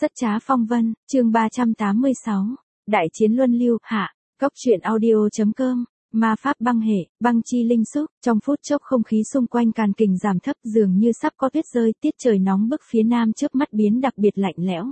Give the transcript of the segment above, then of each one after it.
Rất trá phong vân, chương 386, Đại chiến luân lưu, hạ, Cốc truyện audio.com, ma pháp băng hệ, băng chi linh xúc, trong phút chốc không khí xung quanh Càn Kình giảm thấp dường như sắp có tuyết rơi, tiết trời nóng bức phía nam chớp mắt biến đặc biệt lạnh lẽo.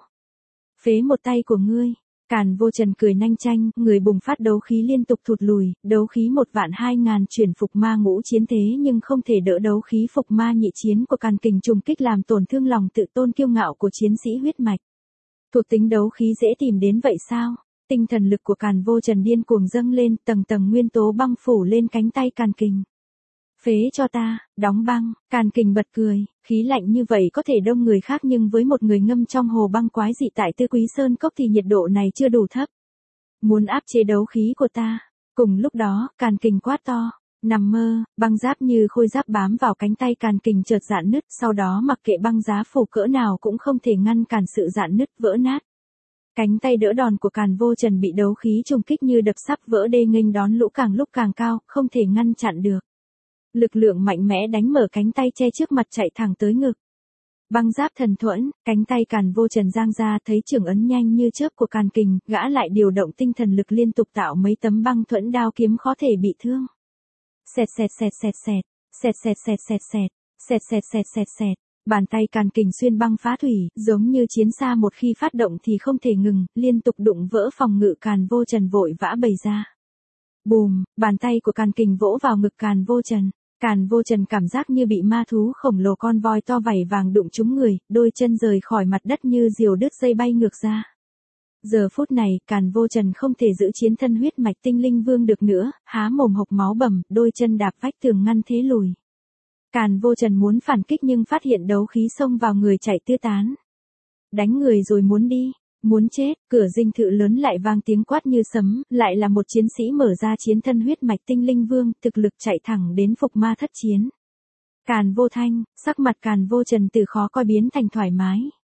Phế một tay của ngươi. Càn Vô Trần cười nanh chanh, người bùng phát đấu khí liên tục thụt lùi, đấu khí 1.200.000 chuyển phục ma ngũ chiến thế nhưng không thể đỡ đấu khí phục ma nhị chiến của Càn Kình trùng kích làm tổn thương lòng tự tôn kiêu ngạo của chiến sĩ huyết mạch. Thuộc tính đấu khí dễ tìm đến vậy sao? Tinh thần lực của Càn Vô Trần điên cuồng dâng lên, tầng tầng nguyên tố băng phủ lên cánh tay Càn Kình. Phế cho ta, đóng băng, Càn Kình bật cười, khí lạnh như vậy có thể đông người khác nhưng với một người ngâm trong hồ băng quái dị tại Tư Quý Sơn Cốc thì nhiệt độ này chưa đủ thấp. Muốn áp chế đấu khí của ta. Cùng lúc đó, Càn Kình quát to, nằm mơ, băng giáp như khôi giáp bám vào cánh tay Càn Kình chợt rạn nứt, sau đó mặc kệ băng giá phủ cỡ nào cũng không thể ngăn cản sự rạn nứt vỡ nát. Cánh tay đỡ đòn của Càn Vô Trần bị đấu khí trùng kích như đập sắp vỡ đê nghênh đón lũ càng lúc càng cao, không thể ngăn chặn được. Lực lượng mạnh mẽ đánh mở cánh tay che trước mặt chạy thẳng tới ngực. Băng giáp thần thuẫn, cánh tay Càn Vô Trần giang ra thấy trường ấn nhanh như chớp của Càn Kình, gã lại điều động tinh thần lực liên tục tạo mấy tấm băng thuẫn đao kiếm khó thể bị thương. Xẹt xẹt xẹt xẹt xẹt, xẹt xẹt xẹt xẹt xẹt, xẹt xẹt xẹt xẹt xẹt. Bàn tay Càn Kình xuyên băng phá thủy, giống như chiến xa một khi phát động thì không thể ngừng, liên tục đụng vỡ phòng ngự Càn Vô Trần vội vã bày ra. Bùm, bàn tay của Càn Kình vỗ vào ngực Càn Vô Trần. Càn Vô Trần cảm giác như bị ma thú khổng lồ con voi to vảy vàng đụng trúng người, đôi chân rời khỏi mặt đất như diều đứt dây bay ngược ra. Giờ phút này, Càn Vô Trần không thể giữ chiến thân huyết mạch tinh linh vương được nữa, há mồm hộc máu bầm, đôi chân đạp vách tường ngăn thế lùi. Càn Vô Trần muốn phản kích nhưng phát hiện đấu khí xông vào người chạy tứ tán. Đánh người rồi muốn đi, muốn chết, cửa dinh thự lớn lại vang tiếng quát như sấm, lại là một chiến sĩ mở ra chiến thân huyết mạch tinh linh vương, thực lực chạy thẳng đến phục ma thất chiến. Càn Vô Thanh, sắc mặt Càn Vô Trần từ khó coi biến thành thoải mái.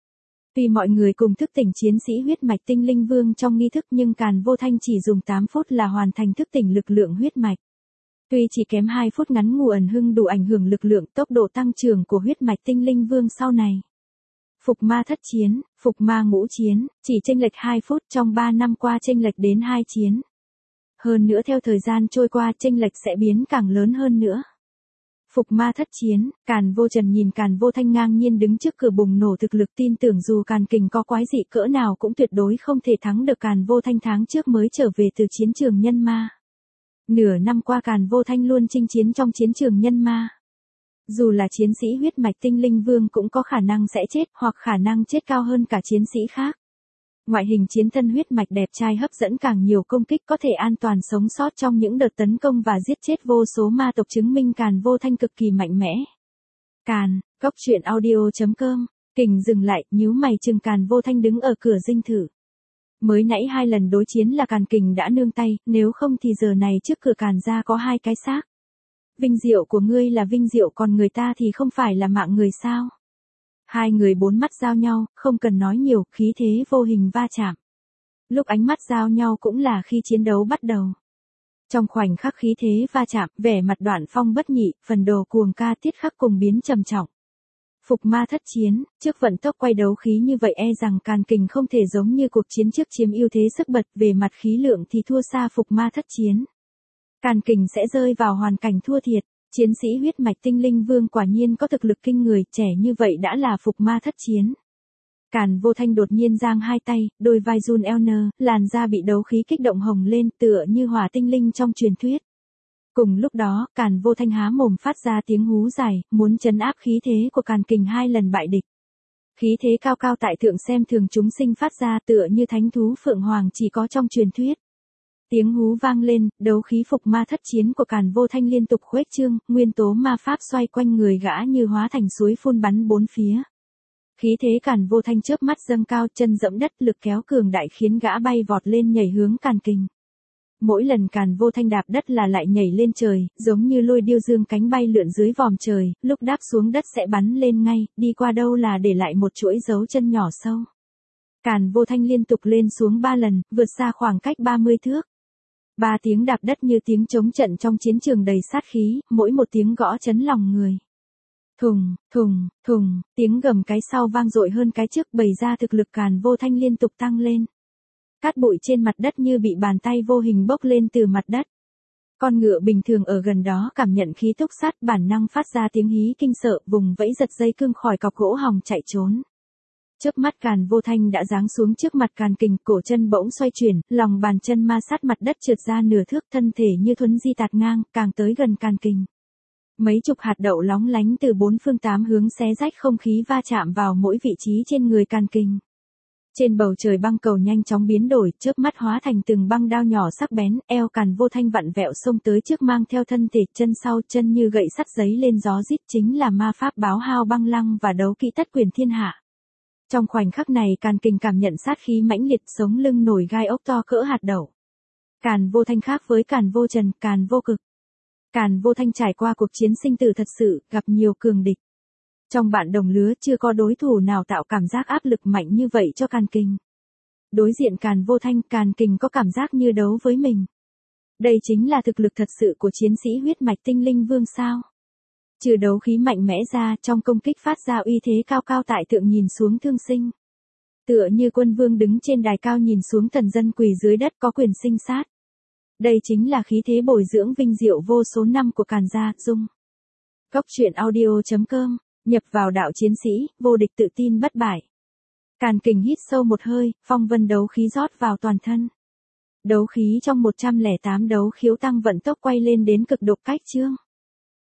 Tuy mọi người cùng thức tỉnh chiến sĩ huyết mạch tinh linh vương trong nghi thức nhưng Càn Vô Thanh chỉ dùng 8 phút là hoàn thành thức tỉnh lực lượng huyết mạch. Tuy chỉ kém 2 phút ngắn ngủi ẩn hưng đủ ảnh hưởng lực lượng tốc độ tăng trưởng của huyết mạch tinh linh vương sau này. Phục ma thất chiến, phục ma ngũ chiến, chỉ chênh lệch 2 phút trong 3 năm qua chênh lệch đến 2 chiến. Hơn nữa theo thời gian trôi qua chênh lệch sẽ biến càng lớn hơn nữa. Phục ma thất chiến, Càn Vô Trần nhìn Càn Vô Thanh ngang nhiên đứng trước cửa bùng nổ thực lực tin tưởng dù Càn Kình có quái dị cỡ nào cũng tuyệt đối không thể thắng được Càn Vô Thanh tháng trước mới trở về từ chiến trường nhân ma. Nửa năm qua Càn Vô Thanh luôn chinh chiến trong chiến trường nhân ma. Dù là chiến sĩ huyết mạch tinh linh vương cũng có khả năng sẽ chết hoặc khả năng chết cao hơn cả chiến sĩ khác. Ngoại hình chiến thân huyết mạch đẹp trai hấp dẫn càng nhiều công kích có thể an toàn sống sót trong những đợt tấn công và giết chết vô số ma tộc chứng minh Càn Vô Thanh cực kỳ mạnh mẽ. Cốc truyện audio.com, Kình dừng lại, nhíu mày chừng Càn Vô Thanh đứng ở cửa dinh thự. Mới nãy 2 lần đối chiến là Càn Kình đã nương tay, nếu không thì giờ này trước cửa Càn gia có 2 cái xác. Vinh diệu của ngươi là vinh diệu còn người ta thì không phải là mạng người sao? Hai người bốn mắt giao nhau, không cần nói nhiều, khí thế vô hình va chạm. Lúc ánh mắt giao nhau cũng là khi chiến đấu bắt đầu. Trong khoảnh khắc khí thế va chạm, vẻ mặt Đoạn Phong bất nhị, phần đồ cuồng ca tiết khắc cùng biến trầm trọng. Phục ma thất chiến, trước vận tốc quay đấu khí như vậy e rằng Càn Kình không thể giống như cuộc chiến trước chiếm ưu thế sức bật về mặt khí lượng thì thua xa phục ma thất chiến. Càn Kình sẽ rơi vào hoàn cảnh thua thiệt, chiến sĩ huyết mạch tinh linh vương quả nhiên có thực lực kinh người, trẻ như vậy đã là phục ma thất chiến. Càn Vô Thanh đột nhiên giang hai tay, đôi vai run eo nơ, làn da bị đấu khí kích động hồng lên tựa như hỏa tinh linh trong truyền thuyết. Cùng lúc đó, Càn Vô Thanh há mồm phát ra tiếng hú dài, muốn trấn áp khí thế của Càn Kình 2 lần bại địch. Khí thế cao cao tại thượng xem thường chúng sinh phát ra tựa như thánh thú phượng hoàng chỉ có trong truyền thuyết. Tiếng hú vang lên, đấu khí phục ma thất chiến của Càn Vô Thanh liên tục khuếch trương, nguyên tố ma pháp xoay quanh người gã như hóa thành suối phun bắn bốn phía. Khí thế Càn Vô Thanh chớp mắt dâng cao, chân dẫm đất, lực kéo cường đại khiến gã bay vọt lên nhảy hướng Càn Kình. Mỗi lần Càn Vô Thanh đạp đất là lại nhảy lên trời, giống như lôi điêu dương cánh bay lượn dưới vòm trời, lúc đáp xuống đất sẽ bắn lên ngay, đi qua đâu là để lại một chuỗi dấu chân nhỏ sâu. Càn Vô Thanh liên tục lên xuống 3 lần, vượt xa khoảng cách 30 thước. 3 tiếng đạp đất như tiếng chống trận trong chiến trường đầy sát khí, mỗi một tiếng gõ chấn lòng người. Thùng, thùng, thùng, tiếng gầm cái sau vang dội hơn cái trước, bày ra thực lực Càn Vô Thanh liên tục tăng lên. Cát bụi trên mặt đất như bị bàn tay vô hình bốc lên từ mặt đất. Con ngựa bình thường ở gần đó cảm nhận khí túc sát, bản năng phát ra tiếng hí kinh sợ, vùng vẫy giật dây cương khỏi cọc gỗ hòng chạy trốn. Chớp mắt Càn Vô Thanh đã giáng xuống trước mặt Càn Kình, cổ chân bỗng xoay chuyển, lòng bàn chân ma sát mặt đất trượt ra nửa thước, thân thể như thuấn di tạt ngang, càng tới gần Càn Kình. Mấy chục hạt đậu lóng lánh từ bốn phương tám hướng xé rách không khí va chạm vào mỗi vị trí trên người Càn Kình. Trên bầu trời băng cầu nhanh chóng biến đổi, chớp mắt hóa thành từng băng đao nhỏ sắc bén, eo Càn Vô Thanh vặn vẹo xông tới trước mang theo thân thể, chân sau chân như gậy sắt giấy lên gió rít, chính là ma pháp báo hao băng lăng và đấu kỹ tất quyền thiên hạ. Trong khoảnh khắc này Càn Kình cảm nhận sát khí mãnh liệt, sống lưng nổi gai ốc to cỡ hạt đậu. Càn Vô Thanh khác với Càn Vô Trần, Càn Vô Cực. Càn Vô Thanh trải qua cuộc chiến sinh tử thật sự, gặp nhiều cường địch. Trong bạn đồng lứa chưa có đối thủ nào tạo cảm giác áp lực mạnh như vậy cho Càn Kình. Đối diện Càn Vô Thanh, Càn Kình có cảm giác như đấu với mình. Đây chính là thực lực thật sự của chiến sĩ huyết mạch tinh linh vương sao. Trừ đấu khí mạnh mẽ ra, trong công kích phát ra uy thế cao cao tại thượng, nhìn xuống thương sinh. Tựa như quân vương đứng trên đài cao nhìn xuống thần dân quỳ dưới đất có quyền sinh sát. Đây chính là khí thế bồi dưỡng vinh diệu vô số năm của Càn gia, Dung. Cốc truyện audio.com, nhập vào đạo chiến sĩ, vô địch tự tin bất bại. Càn Kình hít sâu một hơi, phong vân đấu khí rót vào toàn thân. Đấu khí trong 108 đấu khiếu tăng vận tốc quay lên đến cực độ, cách chương.